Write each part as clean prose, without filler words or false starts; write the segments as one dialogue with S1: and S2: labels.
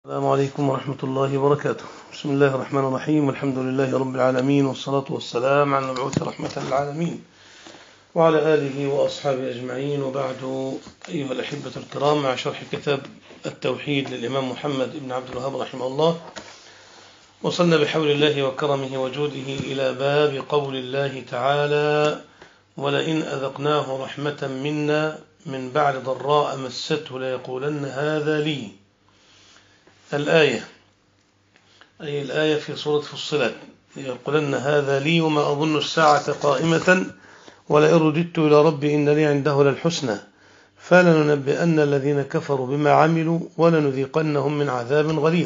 S1: السلام عليكم ورحمة الله وبركاته. بسم الله الرحمن الرحيم، والحمد لله رب العالمين، والصلاة والسلام على المبعوث رحمة للعالمين وعلى آله وأصحابه أجمعين، وبعد. أيها الأحبة الكرام، مع شرح كتاب التوحيد للإمام محمد بن عبد الوهاب رحمه الله، وصلنا بحول الله وكرمه وجوده إلى باب قول الله تعالى: ولئن أذقناه رحمة منا من بعد ضراء مسته ليقولن هذا لي. الآية، أي الآية في سورة فصلت: ليقولن هذا لي وما أظن الساعة قائمة ولئن رددت إلى ربي إن لي عنده للحسنى فلننبئن الذين كفروا بما عملوا ولنذيقنهم من عذاب غليظ.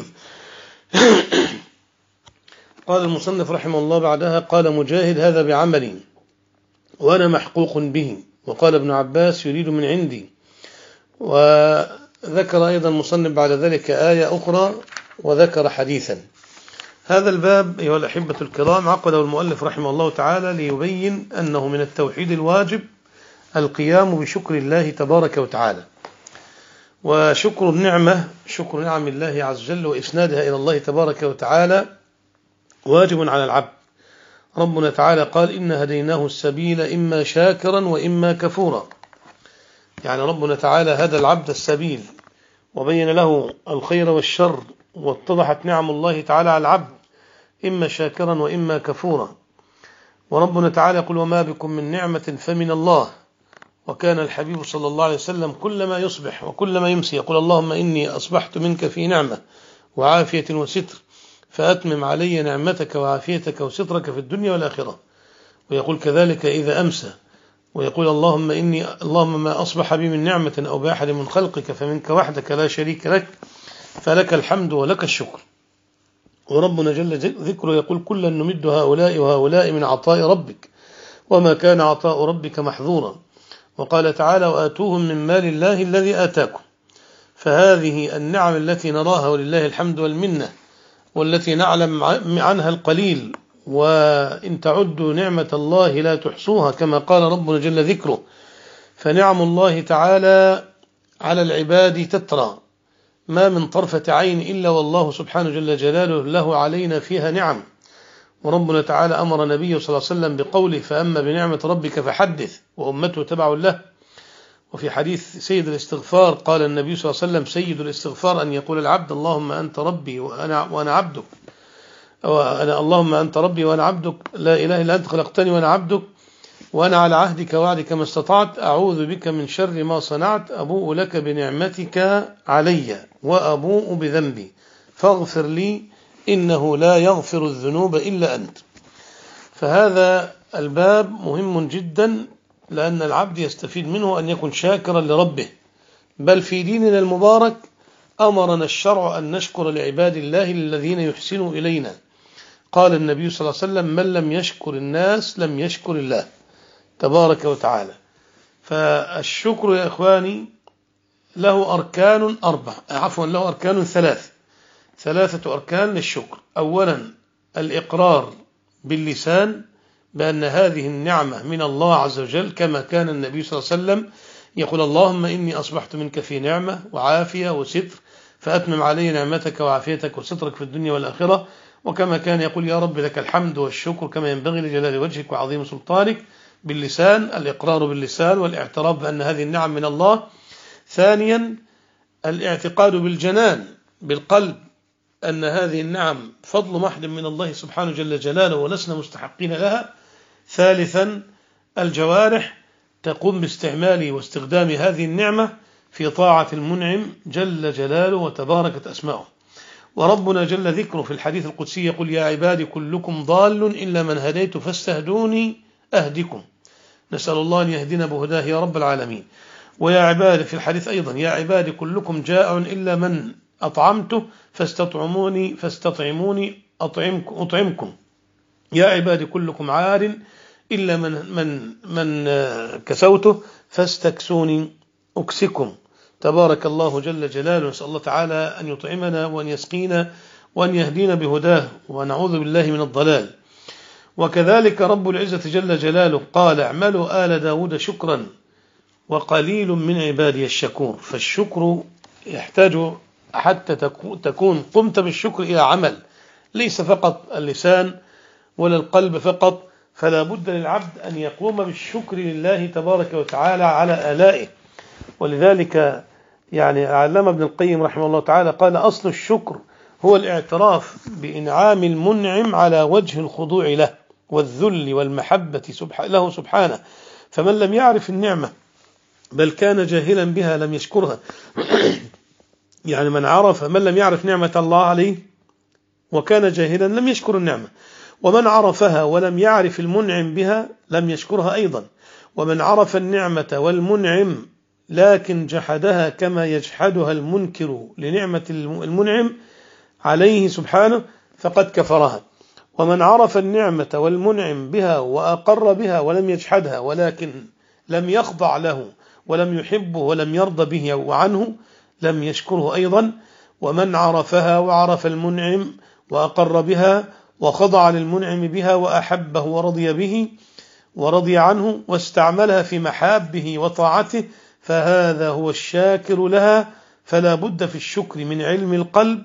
S1: قال المصنف رحمه الله بعدها: قال مجاهد: هذا بعملي وأنا محقوق به. وقال ابن عباس: يريد من عندي. وذكر أيضا المصنف بعد ذلك آية أخرى وذكر حديثا. هذا الباب أيها الأحبة الكرام عقده المؤلف رحمه الله تعالى ليبين أنه من التوحيد الواجب القيام بشكر الله تبارك وتعالى، وشكر النعمة، شكر نعم الله عز وجل وإسنادها إلى الله تبارك وتعالى واجب على العبد. ربنا تعالى قال: إنا هديناه السبيل إما شاكرا وإما كفورا. يعني ربنا تعالى هدى العبد السبيل وبين له الخير والشر، واتضحت نعم الله تعالى على العبد إما شاكرا وإما كفورا. وربنا تعالى يقول: وما بكم من نعمة فمن الله. وكان الحبيب صلى الله عليه وسلم كلما يصبح وكلما يمسي يقول: اللهم إني أصبحت منك في نعمة وعافية وستر، فأتمم علي نعمتك وعافيتك وسترك في الدنيا والآخرة. ويقول كذلك إذا أمسى، ويقول: اللهم ما أصبح بي من نعمة أو بأحد من خلقك فمنك وحدك لا شريك لك، فلك الحمد ولك الشكر. وربنا جل ذكره يقول: كلا نمد هؤلاء وهؤلاء من عطاء ربك وما كان عطاء ربك محظورا. وقال تعالى: وآتوهم من مال الله الذي آتاكم. فهذه النعم التي نراها ولله الحمد والمنة، والتي نعلم عنها القليل، وإن تعدوا نعمة الله لا تحصوها كما قال ربنا جل ذكره. فنعم الله تعالى على العباد تترى، ما من طرفة عين إلا والله سبحانه جل جلاله له علينا فيها نعم. وربنا تعالى أمر نبيه صلى الله عليه وسلم بقوله: فأما بنعمة ربك فحدث، وأمته تبع له. وفي حديث سيد الاستغفار قال النبي صلى الله عليه وسلم: سيد الاستغفار أن يقول العبد: اللهم أنت ربي وأنا عبدك، اللهم أنت ربي وأنا عبدك، لا إله إلا أنت خلقتني وأنا عبدك، وأنا على عهدك وعدك ما استطعت، أعوذ بك من شر ما صنعت، أبوء لك بنعمتك علي وأبوء بذنبي فاغفر لي إنه لا يغفر الذنوب إلا أنت. فهذا الباب مهم جدا، لأن العبد يستفيد منه أن يكون شاكرا لربه. بل في ديننا المبارك أمرنا الشرع أن نشكر لعباد الله الذين يحسنوا إلينا. قال النبي صلى الله عليه وسلم: من لم يشكر الناس لم يشكر الله تبارك وتعالى. فالشكر يا إخواني له أركان له أركان ثلاثة أركان للشكر. أولا الإقرار باللسان بأن هذه النعمة من الله عز وجل، كما كان النبي صلى الله عليه وسلم يقول: اللهم إني أصبحت منك في نعمة وعافية وستر، فأتمم علي نعمتك وعافيتك وسترك في الدنيا والآخرة. وكما كان يقول: يا رب لك الحمد والشكر كما ينبغي لجلال وجهك وعظيم سلطانك. باللسان، الإقرار باللسان والاعتراف بأن هذه النعم من الله. ثانيا الاعتقاد بالجنان بالقلب أن هذه النعم فضل محض من الله سبحانه جل جلاله ولسنا مستحقين لها. ثالثا الجوارح تقوم باستعمال واستخدام هذه النعمة في طاعة المنعم جل جلاله وتباركت أسماؤه. وربنا جل ذكره في الحديث القدسي يقول: يا عبادي كلكم ضال إلا من هديت فاستهدوني أهدكم. نسأل الله أن يهدينا بهداه يا رب العالمين. ويا عبادي في الحديث أيضا: يا عبادي كلكم جائع إلا من أطعمته فاستطعموني أطعمكم. يا عبادي كلكم عار إلا من كسوته فاستكسوني أكسكم. تبارك الله جل جلاله. نسأل الله تعالى أن يطعمنا وأن يسقينا وأن يهدينا بهداه، ونعوذ بالله من الضلال. وكذلك رب العزة جل جلاله قال: اعملوا آل داود شكرا وقليل من عبادي الشكور. فالشكر يحتاج حتى تكون قمت بالشكر إلى عمل، ليس فقط اللسان ولا القلب فقط، فلا بد للعبد أن يقوم بالشكر لله تبارك وتعالى على آلائه. ولذلك يعني علم ابن القيم رحمه الله تعالى قال: أصل الشكر هو الاعتراف بإنعام المنعم على وجه الخضوع له والذل والمحبة له سبحانه. فمن لم يعرف النعمة بل كان جاهلا بها لم يشكرها يعني من لم يعرف نعمة الله عليه وكان جاهلا لم يشكر النعمة، ومن عرفها ولم يعرف المنعم بها لم يشكرها أيضا، ومن عرف النعمة والمنعم لكن جحدها كما يجحدها المنكر لنعمة المنعم عليه سبحانه فقد كفرها، ومن عرف النعمة والمنعم بها وأقر بها ولم يجحدها ولكن لم يخضع له ولم يحبه ولم يرضى به وعنه لم يشكره أيضا، ومن عرفها وعرف المنعم وأقر بها وخضع للمنعم بها وأحبه ورضي به ورضي عنه واستعملها في محابه وطاعته فهذا هو الشاكر لها. فلا بد في الشكر من علم القلب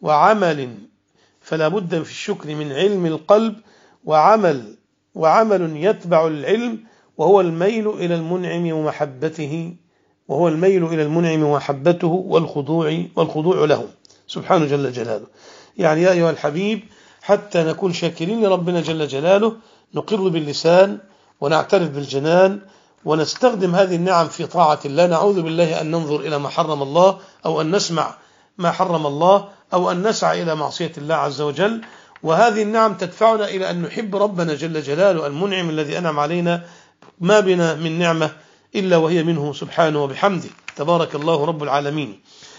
S1: وعمل يتبع العلم، وهو الميل إلى المنعم ومحبته والخضوع له سبحانه جل جلاله. يعني يا أيها الحبيب حتى نكون شاكرين لربنا جل جلاله نقر باللسان ونعترف بالجنان ونستخدم هذه النعم في طاعة الله. نعوذ بالله أن ننظر إلى ما حرم الله أو أن نسمع ما حرم الله أو أن نسعى إلى معصية الله عز وجل، وهذه النعم تدفعنا إلى أن نحب ربنا جل جلاله المنعم الذي أنعم علينا. ما بنا من نعمة إلا وهي منه سبحانه وبحمده، تبارك الله رب العالمين.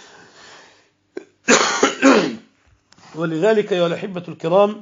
S1: ولذلك يا الأحبة الكرام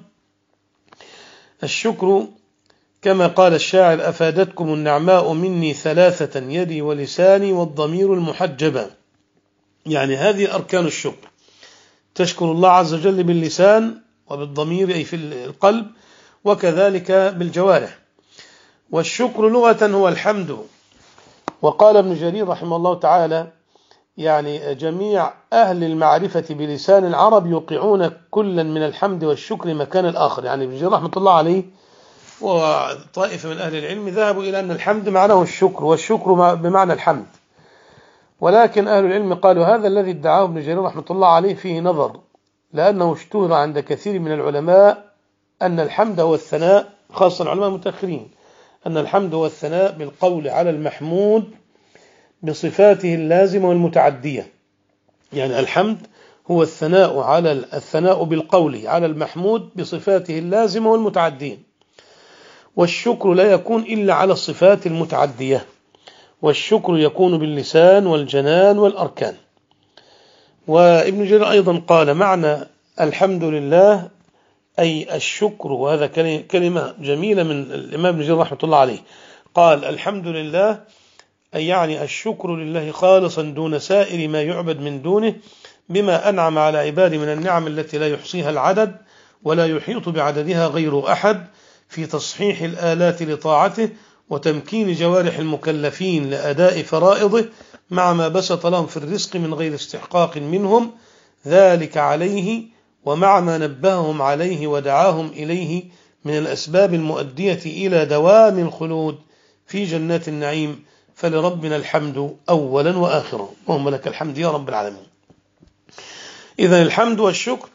S1: الشكر كما قال الشاعر: أفادتكم النعماء مني ثلاثة يدي ولساني والضمير المحجبة. يعني هذه أركان الشكر: تشكر الله عز وجل باللسان وبالضمير أي في القلب، وكذلك بالجوارح. والشكر لغة هو الحمد. وقال ابن جرير رحمه الله تعالى: يعني جميع أهل المعرفة بلسان العرب يوقعون كلا من الحمد والشكر مكان الآخر. يعني ابن جرير رحمه الله عليه وطائفة من أهل العلم ذهبوا إلى أن الحمد معناه الشكر والشكر بمعنى الحمد، ولكن أهل العلم قالوا هذا الذي ادعاه ابن جرير رحمه الله عليه فيه نظر، لأنه اشتهر عند كثير من العلماء أن الحمد هو الثناء، خاصة العلماء المتأخرين، أن الحمد هو الثناء بالقول على المحمود بصفاته اللازمة والمتعدية. يعني الحمد هو الثناء بالقول على المحمود بصفاته اللازمة والمتعدية، والشكر لا يكون إلا على الصفات المتعدية، والشكر يكون باللسان والجنان والأركان. وابن جرير أيضا قال معنى الحمد لله أي الشكر، وهذا كلمة جميلة من الإمام ابن جرير رحمة الله عليه، قال الحمد لله أي يعني الشكر لله خالصا دون سائر ما يعبد من دونه، بما أنعم على عباده من النعم التي لا يحصيها العدد ولا يحيط بعددها غير أحد، في تصحيح الآلات لطاعته وتمكين جوارح المكلفين لأداء فرائضه، مع ما بسط لهم في الرزق من غير استحقاق منهم ذلك عليه، ومع ما نبههم عليه ودعاهم إليه من الأسباب المؤدية إلى دوام الخلود في جنات النعيم. فلربنا الحمد أولا وآخرا، اللهم لك الحمد يا رب العالمين. إذن الحمد والشكر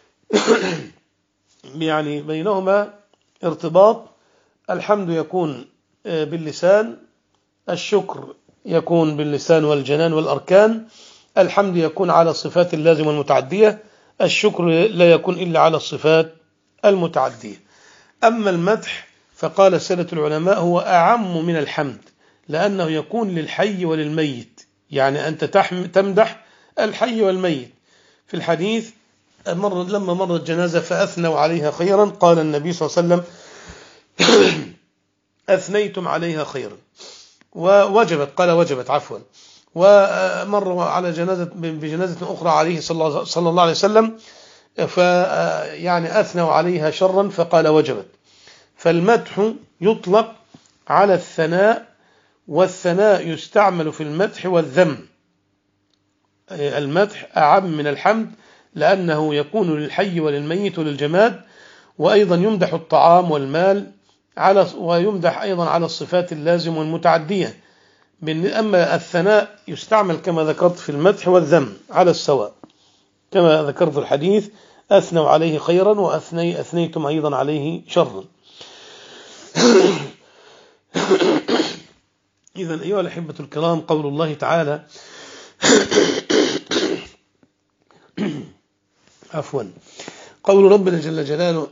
S1: يعني بينهما ارتباط. الحمد يكون باللسان، الشكر يكون باللسان والجنان والأركان. الحمد يكون على الصفات اللازمة والمتعدية، الشكر لا يكون إلا على الصفات المتعدية. أما المدح فقال سادة العلماء هو أعم من الحمد، لأنه يكون للحي وللميت، يعني أنت تمدح الحي والميت. في الحديث لما مرت جنازة فأثنوا عليها خيرا قال النبي صلى الله عليه وسلم أثنيتم عليها خيرا وجبت عفوا. ومر على بجنازة أخرى عليه صلى الله عليه وسلم يعني أثنوا عليها شرا فقال وجبت. فالمدح يطلق على الثناء، والثناء يستعمل في المدح والذم. المدح أعم من الحمد، لأنه يكون للحي وللميت وللجماد، وأيضا يمدح الطعام والمال ويمدح أيضا على الصفات اللازمة والمتعدية. أما الثناء يستعمل كما ذكرت في المدح والذم على السواء، كما ذكرت في الحديث: أثنوا عليه خيرا وأثنيتم أيضا عليه شرا. إذن أيها الأحبة الكرام، قول الله تعالى عفوا قول ربنا جل جلاله: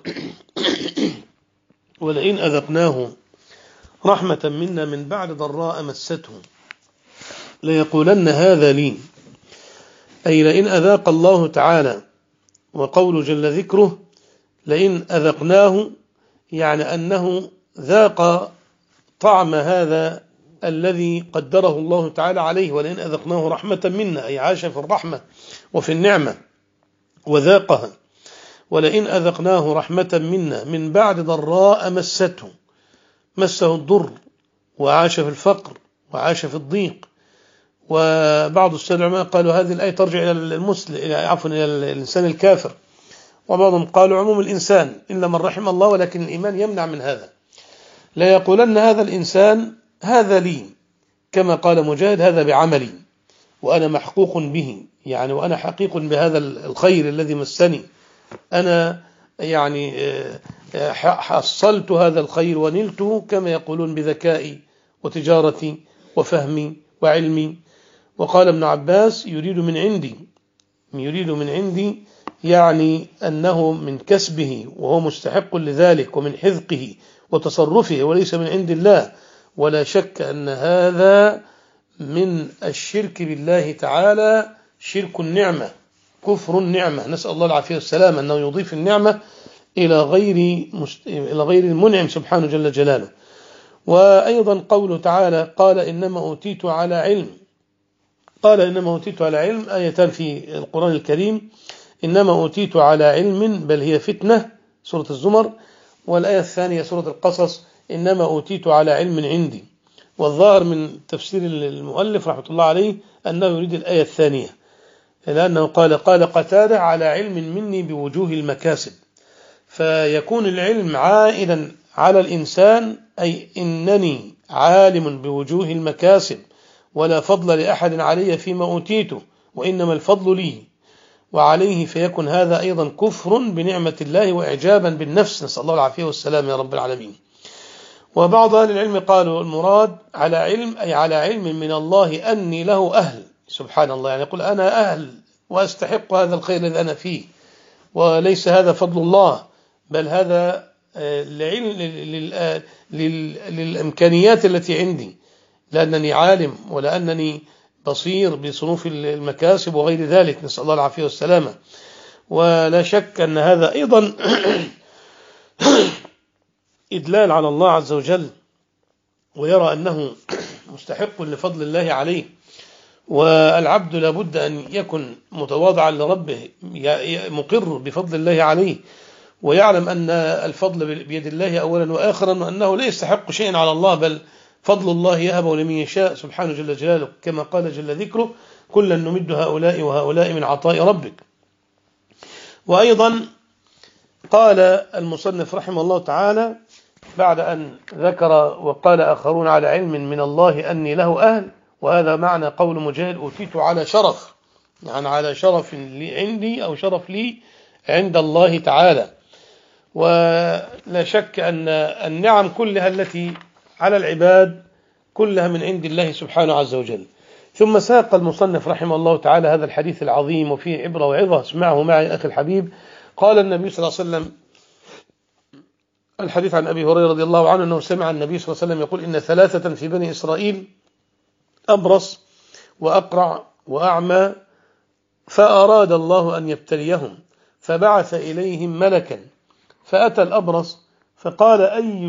S1: ولئن أذقناه رحمة منا من بعد ضراء مسته ليقولن هذا لي، أي لئن أذاق الله تعالى. وقول جل ذكره لئن أذقناه، يعني أنه ذاق طعم هذا الذي قدره الله تعالى عليه. ولئن أذقناه رحمة منا، أي عاش في الرحمة وفي النعمة وذاقها. ولئن أذقناه رحمة منا من بعد ضراء مسه الضر وعاش في الفقر وعاش في الضيق. وبعض العلماء قالوا هذه الآية ترجع إلى المسلم، إلى الإنسان الكافر، وبعضهم قالوا عموم الإنسان إلا من رحم الله، ولكن الإيمان يمنع من هذا. لا يقولن هذا الإنسان هذا لي، كما قال مجاهد: هذا بعملي وأنا محقوق به، يعني وأنا حقيق بهذا الخير الذي مسني، أنا يعني حصلت هذا الخير ونلته، كما يقولون بذكائي وتجارتي وفهمي وعلمي. وقال ابن عباس: يريد من عندي يعني أنه من كسبه وهو مستحق لذلك، ومن حذقه وتصرفه، وليس من عند الله. ولا شك أن هذا من الشرك بالله تعالى، شرك النعمة، كفر النعمة، نسأل الله العافية والسلام، أنه يضيف النعمة إلى غير المنعم سبحانه جل جلاله. وأيضا قوله تعالى: قال إنما أوتيت على علم، آيتان في القرآن الكريم: إنما أوتيت على علم بل هي فتنة، سورة الزمر. والآية الثانية سورة القصص: إنما أوتيت على علم عندي. والظاهر من تفسير المؤلف رحمة الله عليه أنه يريد الآية الثانية، لأنه قال قتادة: على علم مني بوجوه المكاسب. فيكون العلم عائدا على الإنسان، أي إنني عالم بوجوه المكاسب، ولا فضل لأحد علي فيما أوتيته، وإنما الفضل لي وعليه. فيكون هذا أيضا كفر بنعمة الله وإعجابا بالنفس، نسأل الله العافية والسلام يا رب العالمين. وبعض أهل العلم قالوا المراد على علم، أي على علم من الله أني له أهل، سبحان الله، يعني يقول أنا أهل وأستحق هذا الخير الذي أنا فيه، وليس هذا فضل الله، بل هذا للإمكانيات التي عندي، لأنني عالم ولأنني بصير بصنوف المكاسب وغير ذلك، نسأل الله العافية والسلامة. ولا شك أن هذا أيضا إدلال على الله عز وجل، ويرى أنه مستحق لفضل الله عليه. والعبد لابد أن يكن متواضعا لربه، مقر بفضل الله عليه، ويعلم أن الفضل بيد الله أولا وآخرا، وأنه لا يستحق شيئا على الله، بل فضل الله يهبه لمن يشاء سبحانه جل جلاله، كما قال جل ذكره: كلا نمد هؤلاء وهؤلاء من عطاء ربك. وأيضا قال المصنف رحمه الله تعالى بعد أن ذكر: وقال آخرون على علم من الله أني له أهل، وهذا معنى قول مجاهد: أوتيت على شرف، يعني على شرف لي عندي، أو شرف لي عند الله تعالى. ولا شك أن النعم كلها التي على العباد كلها من عند الله سبحانه عز وجل. ثم ساق المصنف رحمه الله تعالى هذا الحديث العظيم وفيه عبرة وعظة، اسمعه معي أخي الحبيب. قال النبي صلى الله عليه وسلم، الحديث عن أبي هريرة رضي الله عنه أنه سمع النبي صلى الله عليه وسلم يقول: إن ثلاثة في بني إسرائيل، أبرص وأقرع وأعمى، فأراد الله أن يبتليهم، فبعث إليهم ملكا، فأتى الأبرص فقال: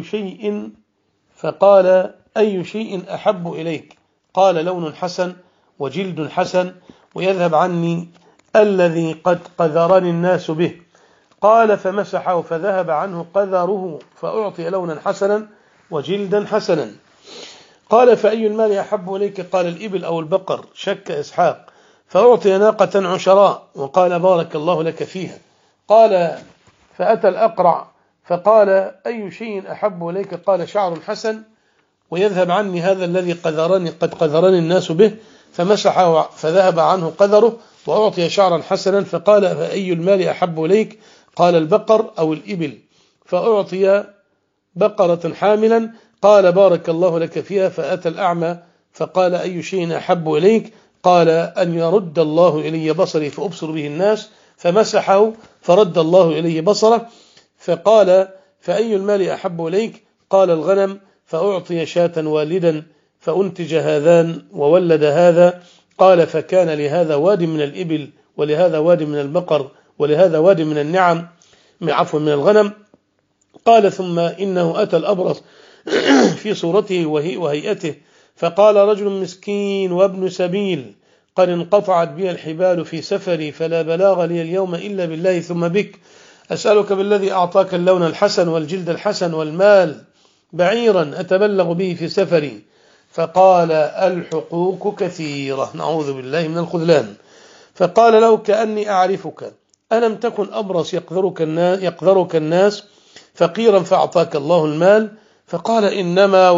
S1: أي شيء أحب إليك؟ قال: لون حسن وجلد حسن ويذهب عني الذي قد قذرني الناس به. قال: فمسحه فذهب عنه قذره، فأعطي لونا حسنا وجلدا حسنا. قال: فأي المال أحب إليك؟ قال: الإبل أو البقر، شك إسحاق. فأعطي ناقة عشراء وقال بارك الله لك فيها. قال فأتى الأقرع فقال أي شيء أحب إليك؟ قال شعر حسن ويذهب عني هذا الذي قد قذرني الناس به، فمسحه فذهب عنه قذره، وأعطي شعرا حسنا. فقال فأي المال أحب إليك؟ قال البقر أو الإبل. فأعطي بقرة حاملا، قال بارك الله لك فيها. فأتى الأعمى فقال أي شيء أحب إليك؟ قال أن يرد الله إلي بصري فأبصر به الناس، فمسحه فرد الله إليه بصره. فقال فأي المال أحب إليك؟ قال الغنم. فأعطي شاة والدا فأنتج هذان وولد هذا. قال فكان لهذا واد من الإبل ولهذا واد من البقر ولهذا واد من النعم، عفوا من الغنم. قال ثم إنه أتى الأبرص في صورته وهيئته، فقال رجل مسكين وابن سبيل قد انقطعت بي الحبال في سفري، فلا بلاغ لي اليوم إلا بالله ثم بك، أسألك بالذي أعطاك اللون الحسن والجلد الحسن والمال بعيرا أتبلغ به في سفري. فقال الحقوق كثيرة، نعوذ بالله من الخذلان. فقال له كأني أعرفك، ألم تكن أبرص يقذرك الناس فقيرا فأعطاك الله المال؟ فقال إنما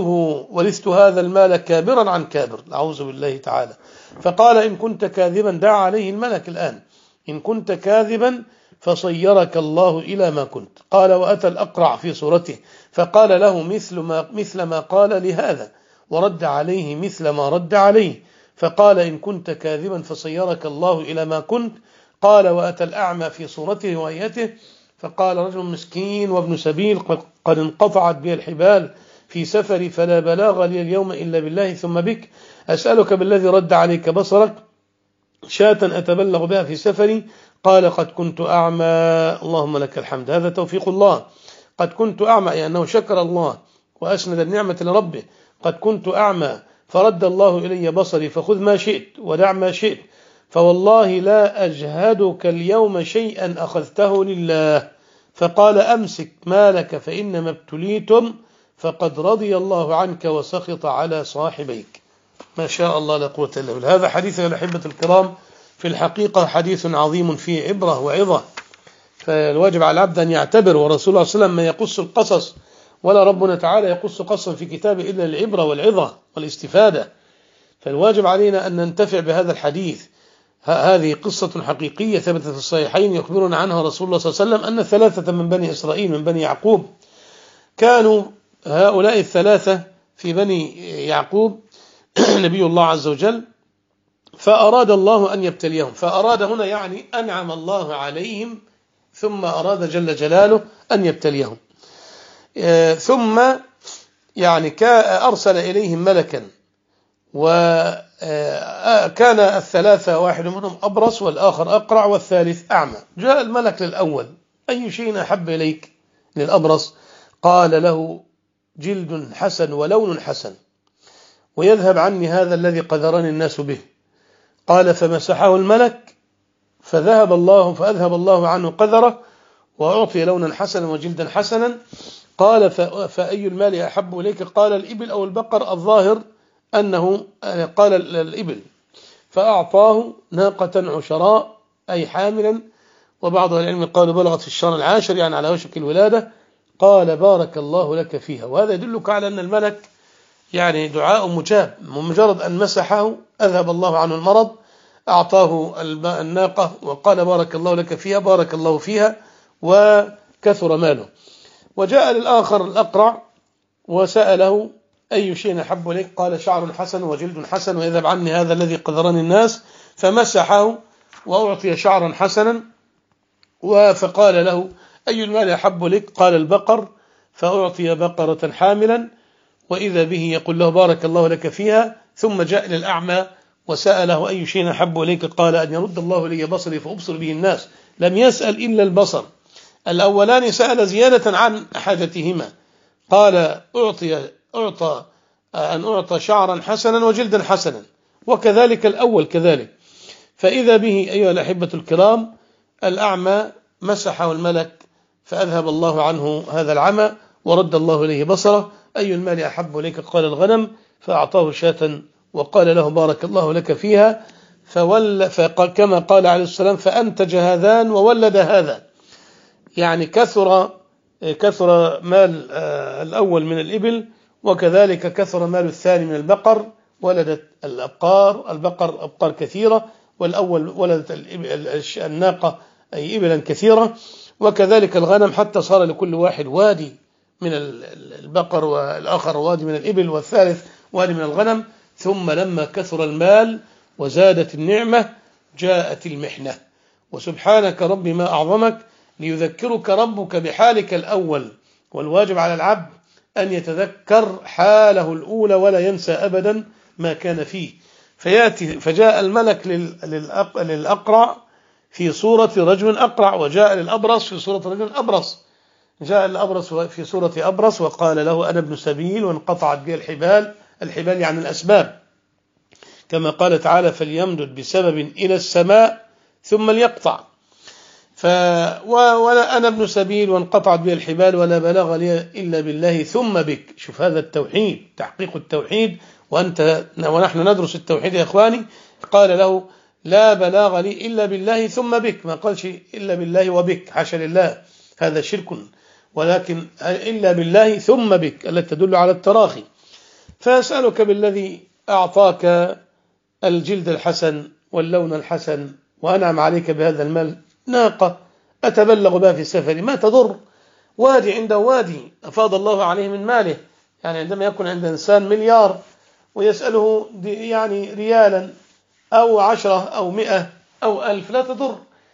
S1: ورثت هذا المال كابرا عن كابر، نعوذ بالله تعالى. فقال إن كنت كاذبا، دعا عليه الملك الآن، إن كنت كاذبا فصيرك الله إلى ما كنت. قال وأتى الأقرع في صورته فقال له مثل ما قال لهذا، ورد عليه مثل ما رد عليه. فقال إن كنت كاذبا فصيرك الله إلى ما كنت. قال وأتى الأعمى في صورته وهيئته فقال رجل مسكين وابن سبيل قد انقطعت بي الحبال في سفري، فلا بلاغ لي اليوم إلا بالله ثم بك، أسألك بالذي رد عليك بصرك، شاة أتبلغ بها في سفري. قال قد كنت أعمى، اللهم لك الحمد، هذا توفيق الله. قد كنت أعمى يعني أنه شكر الله وأسند النعمة لربه. قد كنت أعمى فرد الله إلي بصري، فخذ ما شئت ودع ما شئت، فوالله لا أجهدك اليوم شيئا أخذته لله. فقال أمسك مالك فإنما ابتليتم، فقد رضي الله عنك وسخط على صاحبيك. ما شاء الله لا قوة إلا بالله. هذا حديث يا الأحبة الكرام في الحقيقة حديث عظيم فيه عبرة وعظة، فالواجب على العبد أن يعتبر. ورسول الله صلى الله عليه وسلم ما يقص القصص، ولا ربنا تعالى يقص قصا في كتابه إلا العبرة والعظة والاستفادة. فالواجب علينا أن ننتفع بهذا الحديث. هذه قصة حقيقية ثبتت في الصحيحين، يخبرنا عنها رسول الله صلى الله عليه وسلم أن 3 من بني إسرائيل من بني يعقوب كانوا هؤلاء 3 في بني يعقوب نبي الله عز وجل، فأراد الله أن يبتليهم. فأراد هنا يعني أنعم الله عليهم، ثم أراد جل جلاله أن يبتليهم. ثم يعني أرسل إليهم ملكا، وكان 3 واحد منهم أبرص والآخر أقرع والثالث أعمى. جاء الملك للأول أي شيء أحب إليك؟ للأبرص قال له جلد حسن ولون حسن ويذهب عني هذا الذي قذرني الناس به. قال فمسحه الملك فأذهب الله عنه قذره وأعطي لونا حسنا وجلدا حسنا. قال فأي المال أحب إليك؟ قال الإبل أو البقر، الظاهر أنه قال الإبل. فأعطاه ناقة عشراء أي حاملا، وبعض العلم قالوا بلغت في الشهر العاشر يعني على وشك الولادة. قال بارك الله لك فيها. وهذا يدلك على أن الملك يعني دعاء مجاب، مجرد أن مسحه أذهب الله عنه المرض، أعطاه الناقة وقال بارك الله لك فيها، بارك الله فيها وكثر ماله. وجاء للآخر الأقرع وسأله أي شيء أحب إليك؟ قال شعر حسن وجلد حسن ويذهب عني هذا الذي قذرني الناس. فمسحه وأعطي شعرا حسنا. فقال له أي المال أحب إليك؟ قال البقر. فأعطي بقرة حاملا، وإذا به يقول له بارك الله لك فيها. ثم جاء للأعمى وسأله أي شيء أحب إليك؟ قال أن يرد الله لي بصري فأبصر به الناس. لم يسأل إلا البصر. الأولان سأل زيادة عن حاجتهما، قال أعطى شعرا حسنا وجلدا حسنا، وكذلك الأول كذلك. فإذا به أيها الأحبة الكرام الأعمى مسحه الملك فأذهب الله عنه هذا العمى ورد الله إليه بصره. أي المال أحب إليك؟ قال الغنم. فأعطاه شاة وقال له بارك الله لك فيها. كما قال عليه السلام فأنتج هذان وولد هذا، يعني كثر مال الأول من الإبل، وكذلك كثر مال الثاني من البقر، ولدت البقر أبقار كثيرة، والأول ولدت الناقة أي إبلا كثيرة، وكذلك الغنم حتى صار لكل واحد وادي من البقر، والآخر وادي من الإبل، والثالث وادي من الغنم. ثم لما كثر المال وزادت النعمة جاءت المحنة، وسبحانك رب ما أعظمك، ليذكرك ربك بحالك الأول. والواجب على العبد أن يتذكر حاله الأولى ولا ينسى أبدا ما كان فيه. فجاء الملك للأقرع في صورة رجل أقرع، وجاء للأبرص في صورة رجل أبرص. جاء الأبرص في صورة أبرص وقال له أنا ابن سبيل، وانقطعت به الحبال يعني الأسباب، كما قال تعالى فليمدد بسبب إلى السماء ثم ليقطع. ولا أنا ابن سبيل وانقطعت به الحبال ولا بلاغ لي إلا بالله ثم بك. شوف هذا التوحيد، تحقيق التوحيد، ونحن ندرس التوحيد يا إخواني. قال له لا بلاغ لي إلا بالله ثم بك، ما قالش إلا بالله وبك، حاشا لله، هذا شرك، ولكن إلا بالله ثم بك التي تدل على التراخي. فأسألك بالذي أعطاك الجلد الحسن واللون الحسن وأنعم عليك بهذا المال، ناقة أتبلغ بها في سفري ما تضر، وادي عنده وادي أفاض الله عليه من ماله. يعني عندما يكون عند إنسان مليار ويسأله يعني ريالا أو 10 أو 100 أو 1000 لا تضر.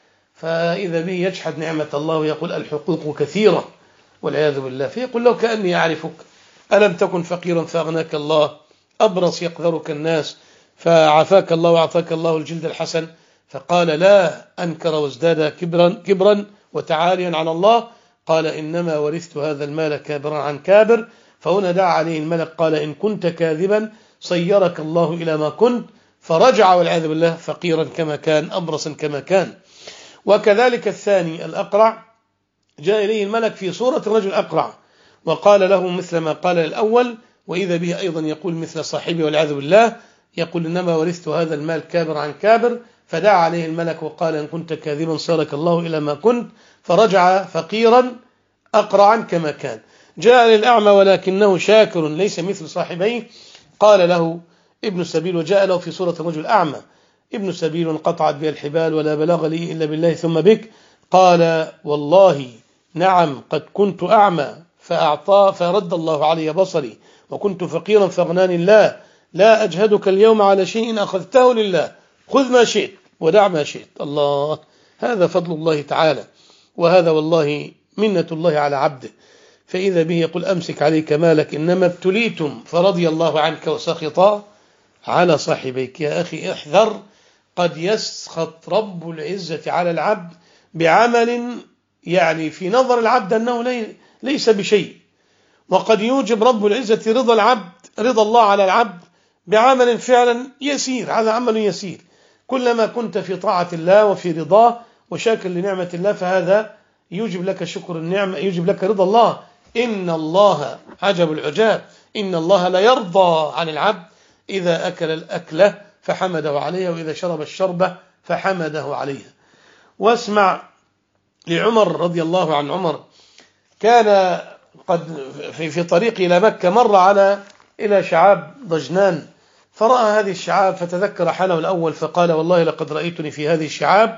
S1: فإذا به يجحد نعمة الله ويقول الحقوق كثيرة والعياذ بالله، فيقول له كأني أعرفك، ألم تكن فقيرا فأغناك الله، أبرص يقذرك الناس فعافاك الله وأعطاك الله الجلد الحسن. فقال لا، أنكر وازداد كبرا وتعاليا على الله. قال إنما ورثت هذا المال كابرا عن كابر. فهنا دعا عليه الملك قال إن كنت كاذبا صيرك الله إلى ما كنت، فرجع والعياذ بالله فقيرا كما كان، أبرصا كما كان. وكذلك الثاني الأقرع جاء إليه الملك في صورة رجل أقرع وقال له مثل ما قال الأول، وإذا به أيضا يقول مثل صاحبه والعياذ بالله، يقول إنما ورثت هذا المال كابر عن كابر. فدعا عليه الملك وقال إن كنت كاذبا صيرك الله إلى ما كنت، فرجع فقيرا أقرعا كما كان. جاء للأعمى ولكنه شاكر ليس مثل صاحبيه، قال له ابن سبيل، وجاء له في صورة رجل أعمى، ابن سبيل انقطعت به الحبال ولا بلاغ لي إلا بالله ثم بك. قال والله نعم قد كنت أعمى فرد الله علي بصري، وكنت فقيرا فاغناني الله، لا أجهدك اليوم على شيء أخذته لله، خذ ما شئت ودع ما شئت. الله، هذا فضل الله تعالى، وهذا والله منة الله على عبده. فإذا به يقول أمسك عليك مالك إنما ابتليتم فرضي الله عنك وسخط على صاحبيك. يا أخي احذر، قد يسخط رب العزة على العبد بعمل يعني في نظر العبد أنه ليس بشيء، وقد يوجب رب العزة رضا الله على العبد بعمل فعلا يسير. هذا عمل يسير، كلما كنت في طاعة الله وفي رضاه وشاكر لنعمة الله فهذا يوجب لك شكر النعمة، يوجب لك رضا الله. إن الله عجب العجاب، إن الله لا يرضى عن العبد إذا أكل الأكلة فحمده عليها، وإذا شرب الشربة فحمده عليها. واسمع لعمر رضي الله عن عمر، كان قد في طريق إلى مكة مر إلى شعاب ضجنان، فرأى هذه الشعاب فتذكر حاله الأول، فقال والله لقد رأيتني في هذه الشعاب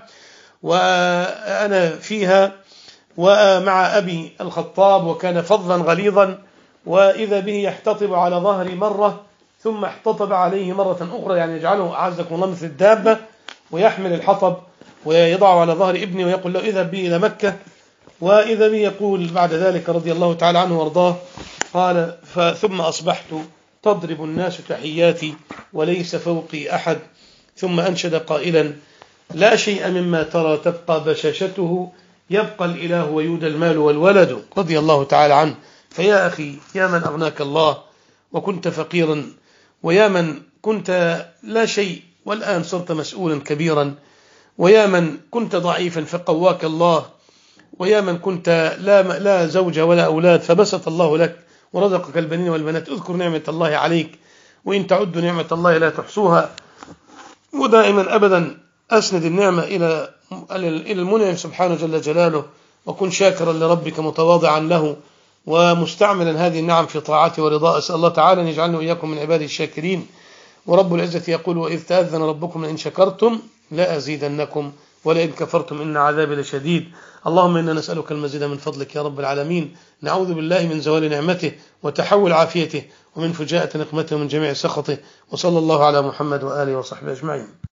S1: وأنا فيها ومع أبي الخطاب، وكان فظا غليظا، وإذا به يحتطب على ظهري مرة ثم احتطب عليه مرة أخرى، يعني يجعله أعزكم الله مثل الدابة، ويحمل الحطب ويضعه على ظهر ابني ويقول له اذهب بي إلى مكة. وإذا به يقول بعد ذلك رضي الله تعالى عنه وارضاه، قال ثم أصبحت تضرب الناس تحياتي وليس فوقي أحد، ثم أنشد قائلا لا شيء مما ترى تبقى بشاشته، يبقى الإله ويود المال والولد، رضي الله تعالى عنه. فيا أخي، يا من أغناك الله وكنت فقيرا، ويا من كنت لا شيء والآن صرت مسؤولا كبيرا، ويا من كنت ضعيفا فقواك الله، ويا من كنت لا زوج ولا أولاد فبسط الله لك ورزقك البنين والبنات. اذكر نعمة الله عليك، وإن تعدوا نعمة الله لا تحصوها. ودائما أبدا أسند النعمة إلى المنعم سبحانه جل جلاله، وكن شاكرا لربك متواضعا له ومستعملا هذه النعم في طاعته ورضاه. أسأل الله تعالى أن يجعلنا وإياكم من عباده الشاكرين. ورب العزة يقول: وإذ تأذن ربكم لئن شكرتم لأزيدنكم ولئن كفرتم إن عذابي لشديد. اللهم إنا نسألك المزيد من فضلك يا رب العالمين، نعوذ بالله من زوال نعمته وتحول عافيته ومن فجاءة نقمته ومن جميع سخطه. وصلى الله على محمد وآله وصحبه أجمعين.